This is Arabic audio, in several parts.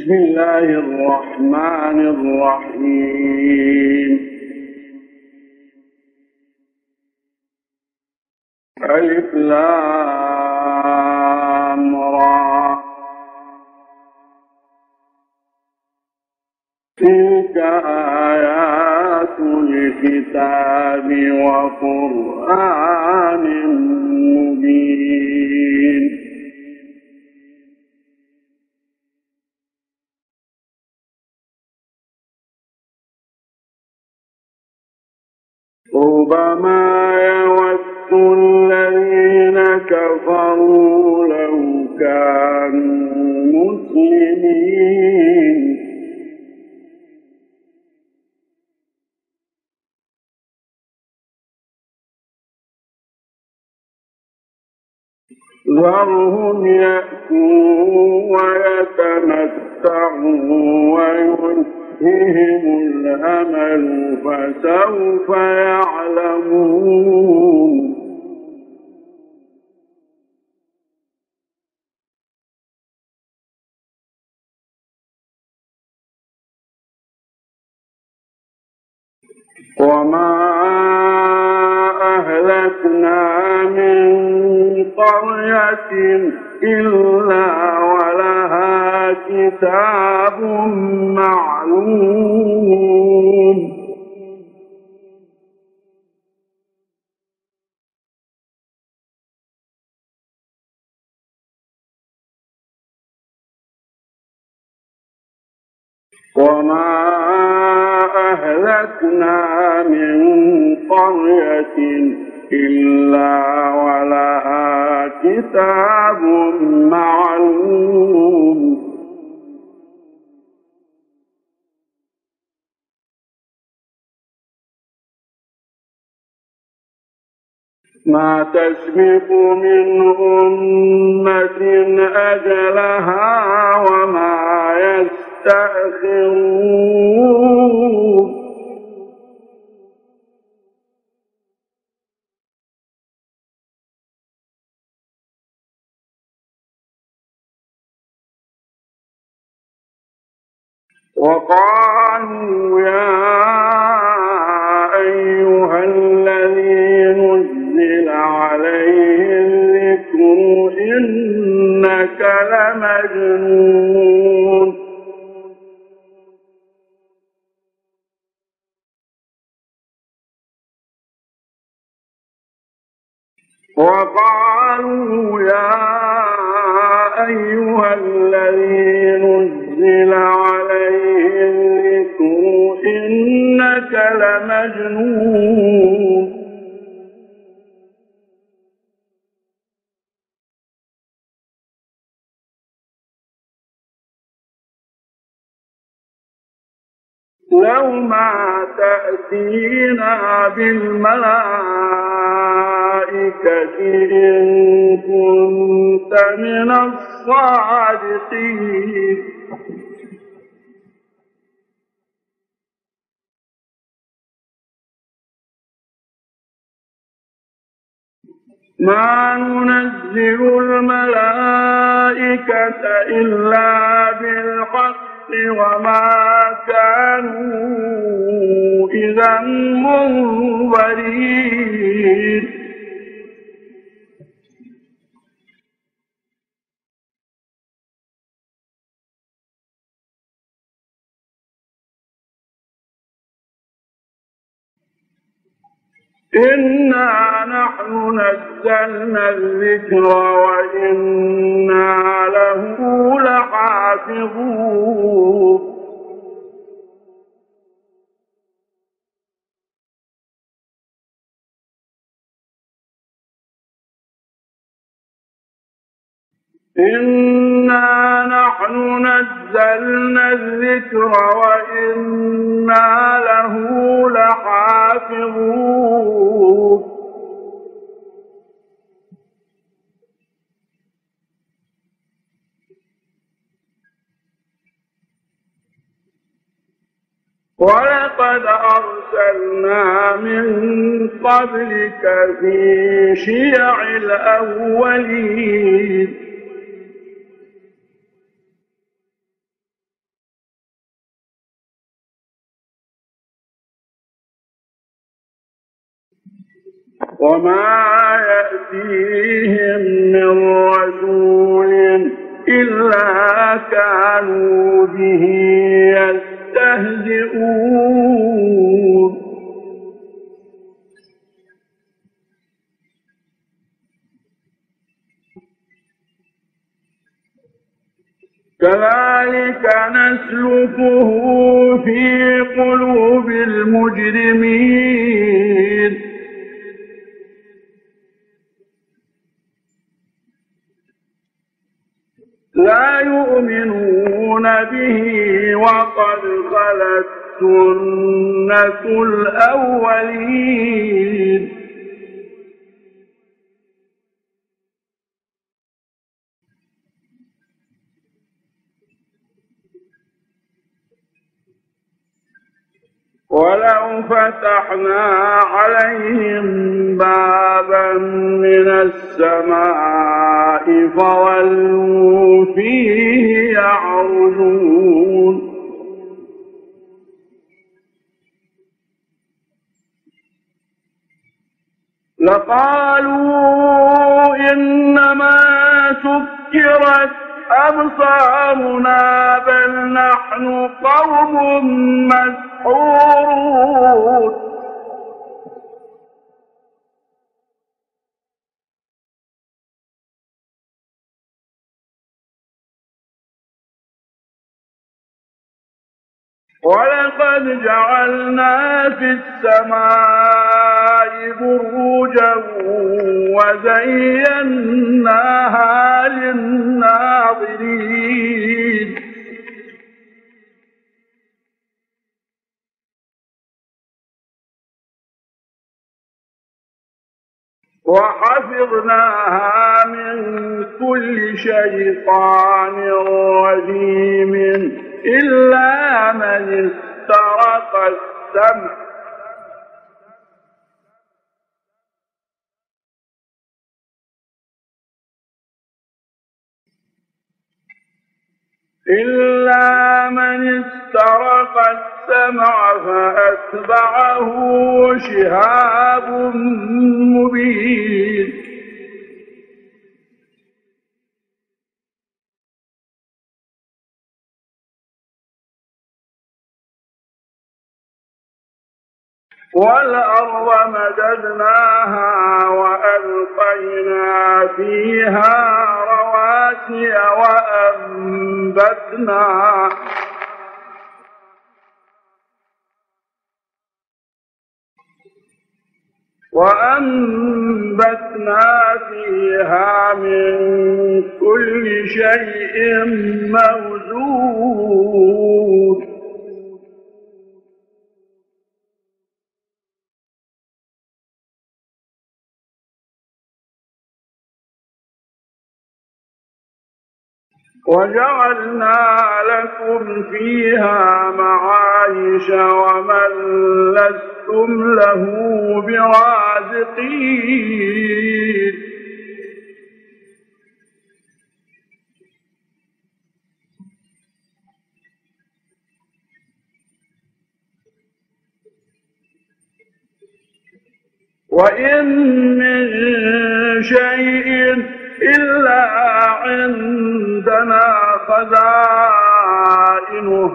بسم الله الرحمن الرحيم. ألف لام را. تلك آيات الكتاب وقرآن مبين. ربما يود الذين كفروا لو كانوا مسلمين ذرهم يأكلوا ويتمتعوا ويلههم الأمل فسوف يعلمون. وما أهلكنا من قرية إلا ولها كتاب معلوم. وما أهلكنا من قرية إلا ولها كتاب معلوم. ما تسبق من أمة أجلها وما يستأخرون. وقالوا يا أيها الذي نزل عليه الذكر إنك لمجنون. وقالوا يا أيها الذي نزل عليه الذكر إنك لمجنون. لو ما تأتينا بالملائكة إن كنت من الصادقين. ما ننزل الملائكة إلا بالحق وما كانوا إذا منظرين. إنا نحن نزلنا الذكر وإنا له لحافظون. إنا نحن نزلنا الذكر وإنا له لحافظون. ولقد أرسلنا من قبلك في شيع الأولين وما يأتيهم من رسول إلا كانوا به يستهزئون كذلك نسلكه في قلوب المجرمين لا يؤمنون به وقد خلت سنة الأولين ولو فتحنا عليهم بابا من السماء فظلوا فيه يعرجون لقالوا إنما سكرت أبصارنا بل نحن قوم مسحورون ولقد جعلنا في السماء بروجا وزيناها للناظرين وحفظناها من كل شيطان رجيم إلا من استرق السمع فأتبعه شهاب مبين والأرض مددناها وألقينا فيها رواسي وأنبتنا فيها من كل شيء موزون وجعلنا لكم فيها معايش ومن لستم له برازقين وإن من شيء إلا عندنا خزائنه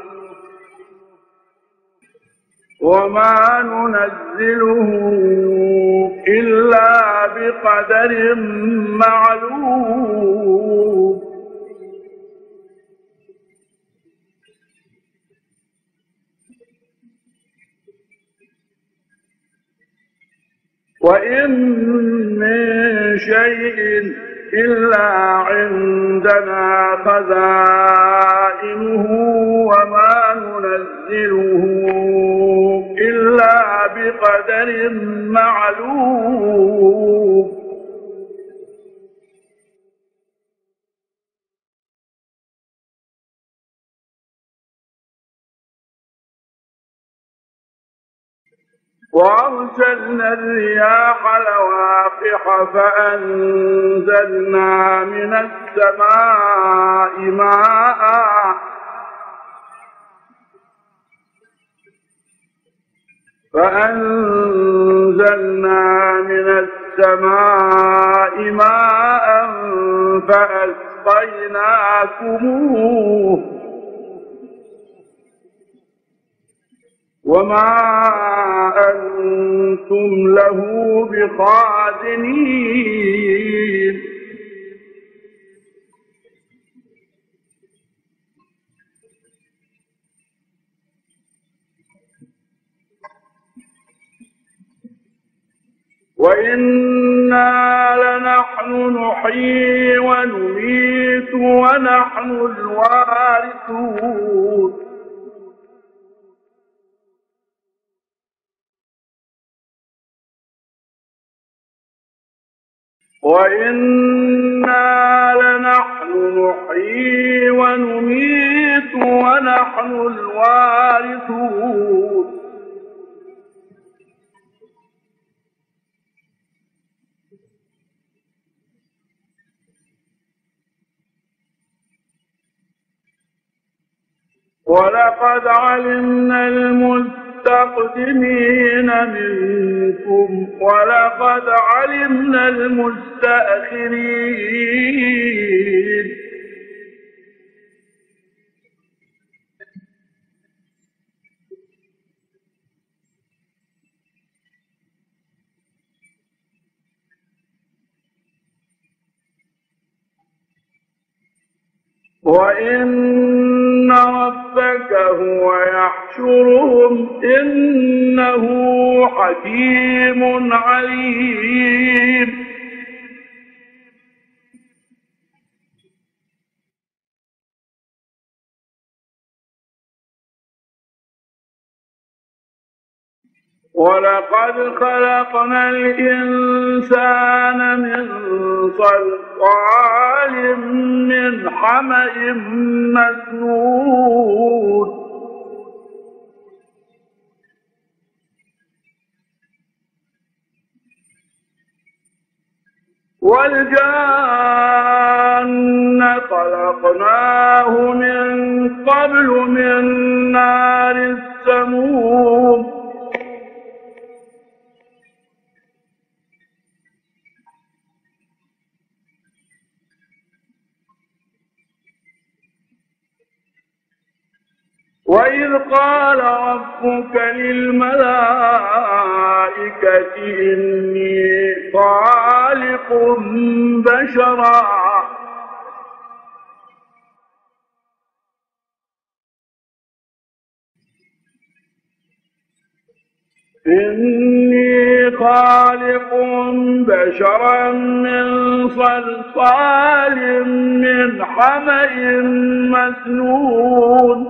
وما ننزله إلا بقدر معلوم وإن من شيء إلا عندنا خزائنه وما ننزله إلا بقدر معلوم وأرسلنا الرياح لواقح فأنزلنا من السماء السماء ماء فأسقيناكموه وما أنتم له بخازنين وإنا لنحن نحيي ونميت ونحن الوارثون وإنا لنحن نحيي ونميت ونحن الوارثون ولقد علمنا المستقدمين منكم ولقد علمنا المستأخرين وإن ربك هو يحشرهم إنه حكيم عليم ولقد خلقنا الإنسان من صلصال من حمأ مسنون والجان خلقناه من قبل من نار السموم وإذ قال ربك للملائكة إني خالق بشرا من صلصال من حمأ مسنون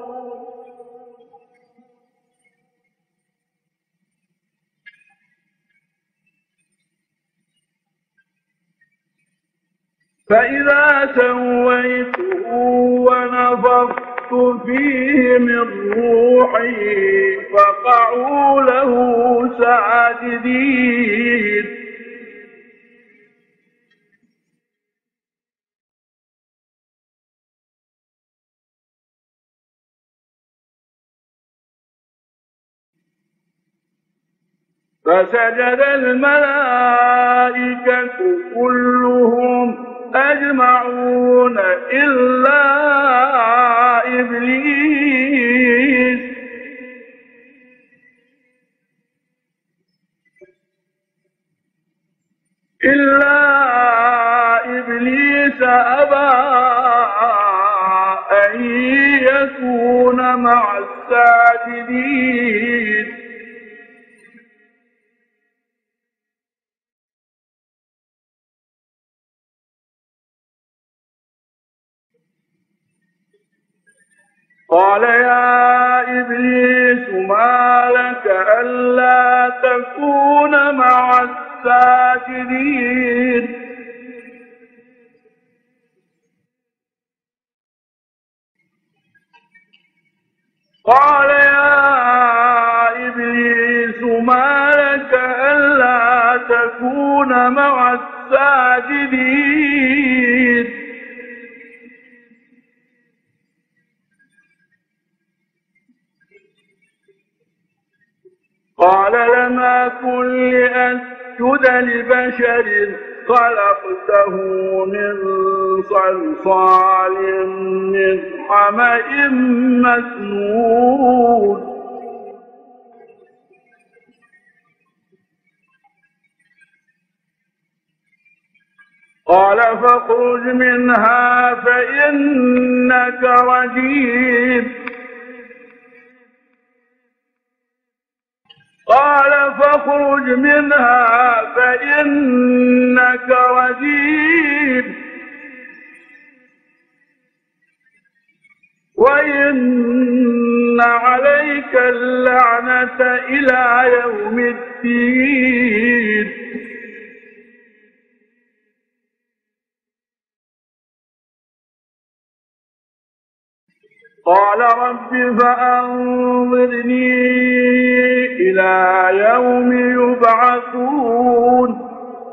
فإذا سويته ونفخت فيه من روحي فقعوا له ساجدين فسجد الملائكة كلهم أجمعون إلا إبليس أبى أن يكون مع الساجدين قال يا إبليس ما لك ألا تكون مع الساجدين قال يا إبليس ما لك ألا تكون مع الساجدين قال لم أكن لأسجد أسجد لبشر خلقته من صلصال من حمإ مسنون قال فاخرج منها فإنك رجيم قال فاخرج منها فإنك رجيم وإن عليك اللعنة إلى يوم الدين قال رب فأنظرني إلى يوم يبعثون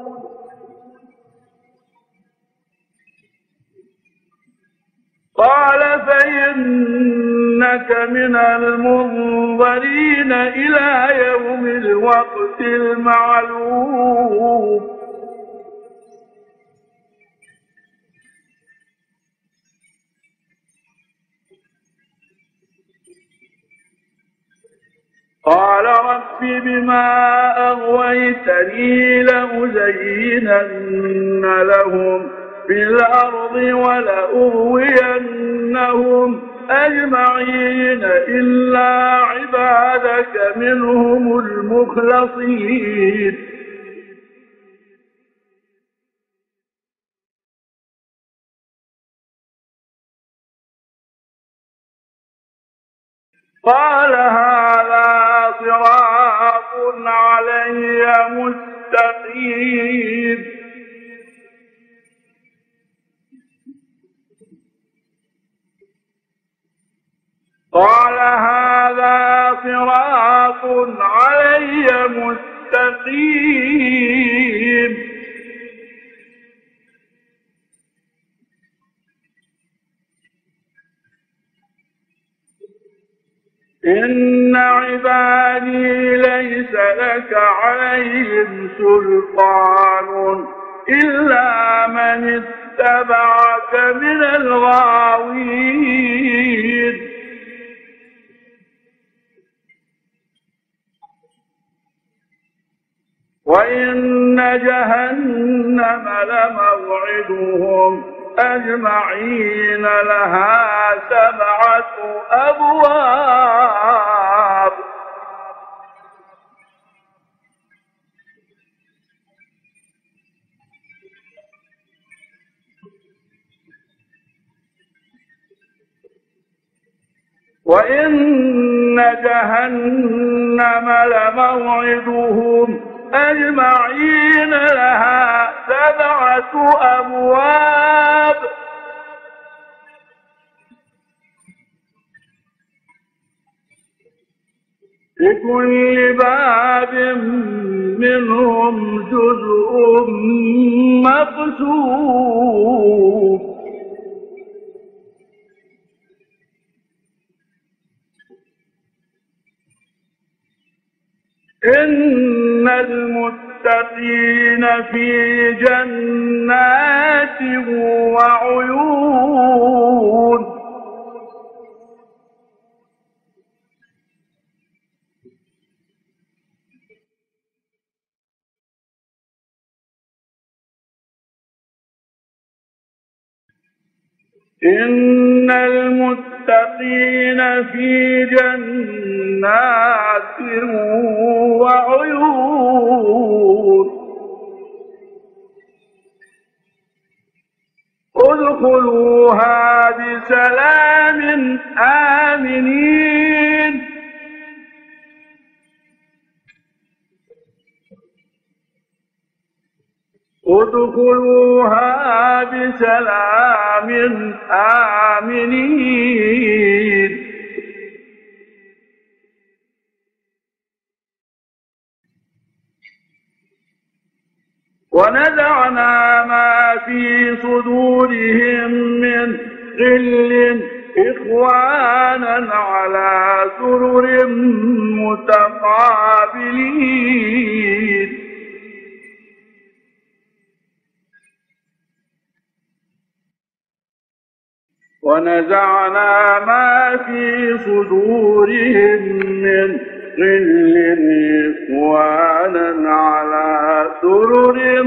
قال فإنك من المنظرين إلى يوم الوقت المعلوم قال رب بما أغويتني لأزينن لهم في الأرض ولأغوينهم أجمعين إلا عبادك منهم المخلصين قال هذا صراط علي مستقيم قال هذا صراط علي مستقيم إن عبادي ليس لك عليهم سلطان إلا من اتبعك من الغاوين وإن جهنم لموعدهم أجمعين لها 7 أبواب وإن جهنم لموعدهم أجمعين لها 7 أبواب لكل باب منهم جزء مقسوم إن المتقين في جنات وعيون إن المتقين في جنات وعيون ادخلوها بسلام آمنين ادخلوها بسلام آمنين ونزعنا ما في صدورهم من غل إخوانا على سرر متقابلين ونزعنا ما في صدورهم من غل إخوانا على سرر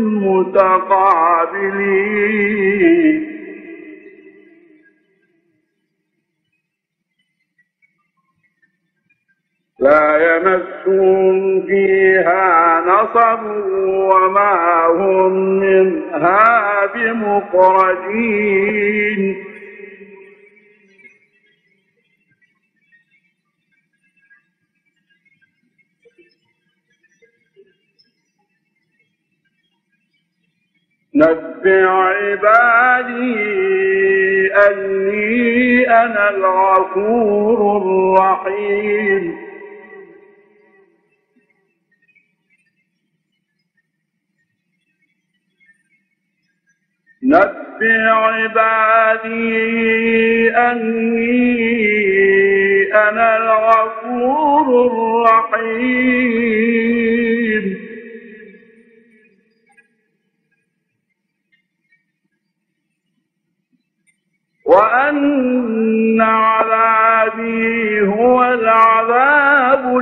متقابلين لا يمسهم فيها نصب وما هم منها بمخرجين نبئ عبادي أني أنا الغفور الرحيم نبئ عبادي أني أنا الغفور الرحيم وأن عذابي هو العذاب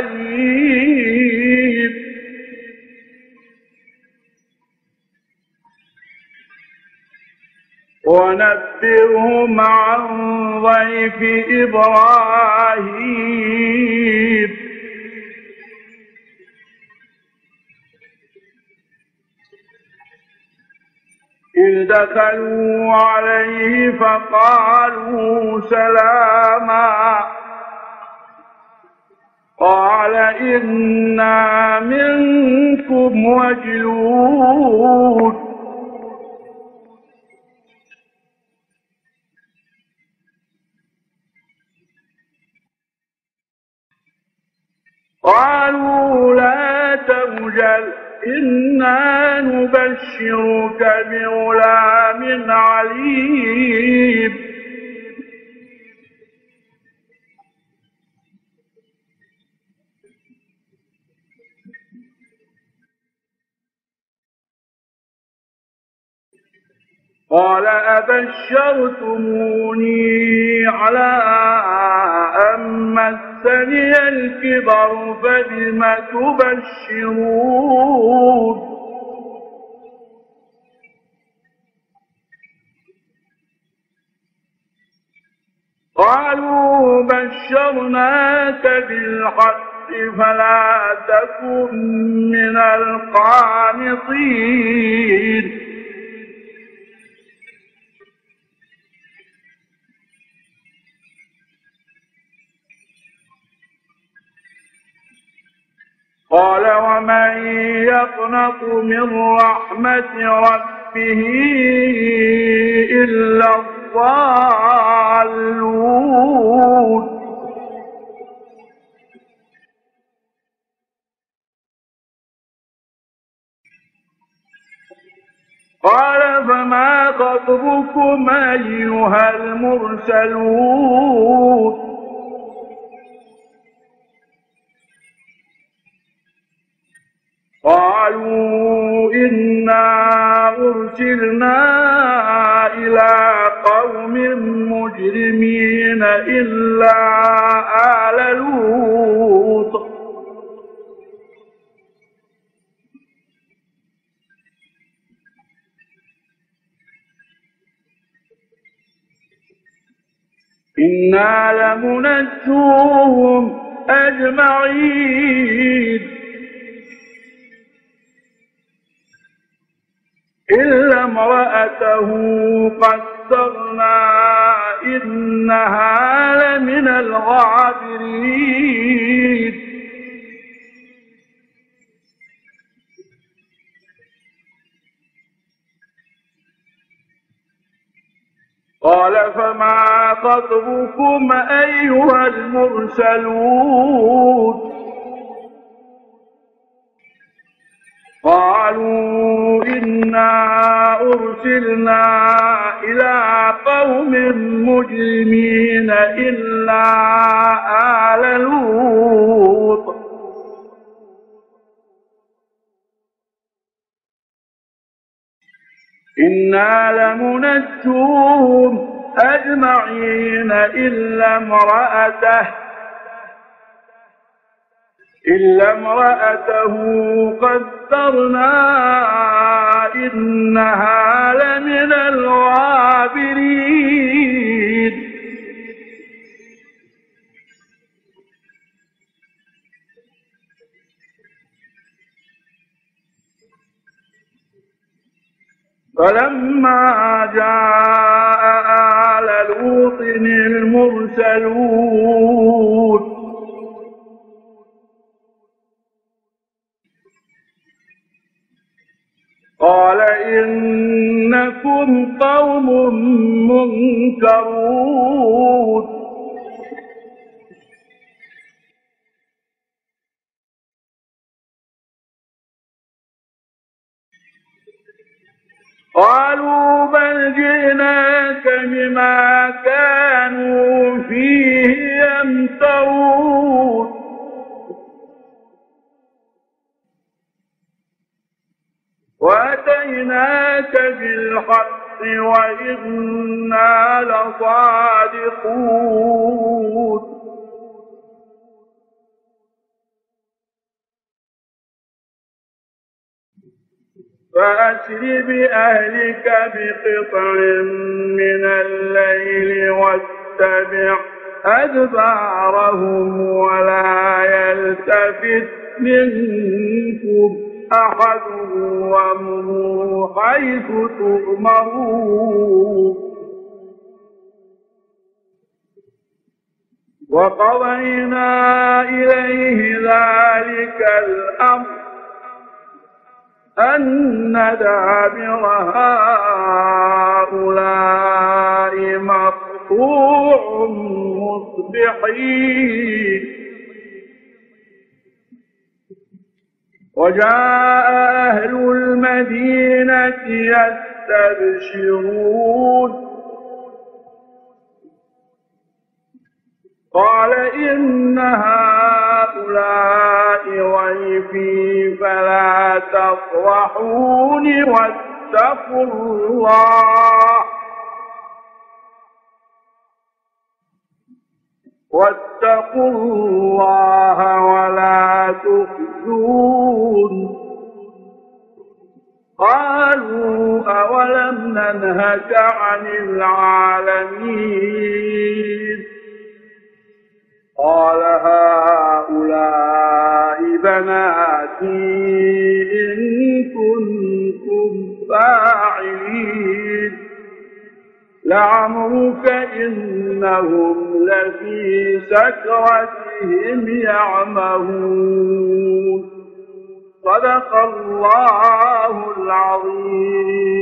الأليم ونبئهم عن ضيف إبراهيم إذ دخلوا عليه فقالوا سلاما قال إنا منكم وجلون قالوا لا توجل إنا نبشرك بغلام عليم قال أبشرتموني على أن مسني الكبر فبم تبشرون قالوا بشرناك بالحق فلا تكن من القانطين قال ومن يقنط من رحمة ربه إلا الضالون قال فما خطبكم أيها المرسلون قالوا إنا أرسلنا إلى قوم مجرمين إلا آل لوط إنا لمنجوهم أجمعين إلا امرأته قدرنا إنها لمن الغابرين قال فما خطبكم أيها المرسلون قالوا إنا أرسلنا إلى قوم مجرمين إلا آل لوط إنا لمنجوهم أجمعين إلا امرأته قدرنا إنها لمن الغابرين فلما جاء آل لوط المرسلون قال إنكم قوم منكرون قالوا بل جئناك بما كانوا فيه يمترون وأتيناك بالحق وإنا لصادقون فأسر بأهلك بقطع من الليل واتبع أدبارهم ولا يلتفت منكم أحد وامضوا حيث تؤمرون وقضينا إليه ذلك الأمر أن دابر هؤلاء مقطوع مصبحين وجاء أهل المدينة يستبشرون قال إن هؤلاء ضيفي فلا تفضحون واتقوا الله ولا تخزون قالوا أولم ننهك عن العالمين قال هؤلاء بناتي إن كنتم فاعلين لعمرك إنهم لفي سكرتهم يعمهون صدق الله العظيم.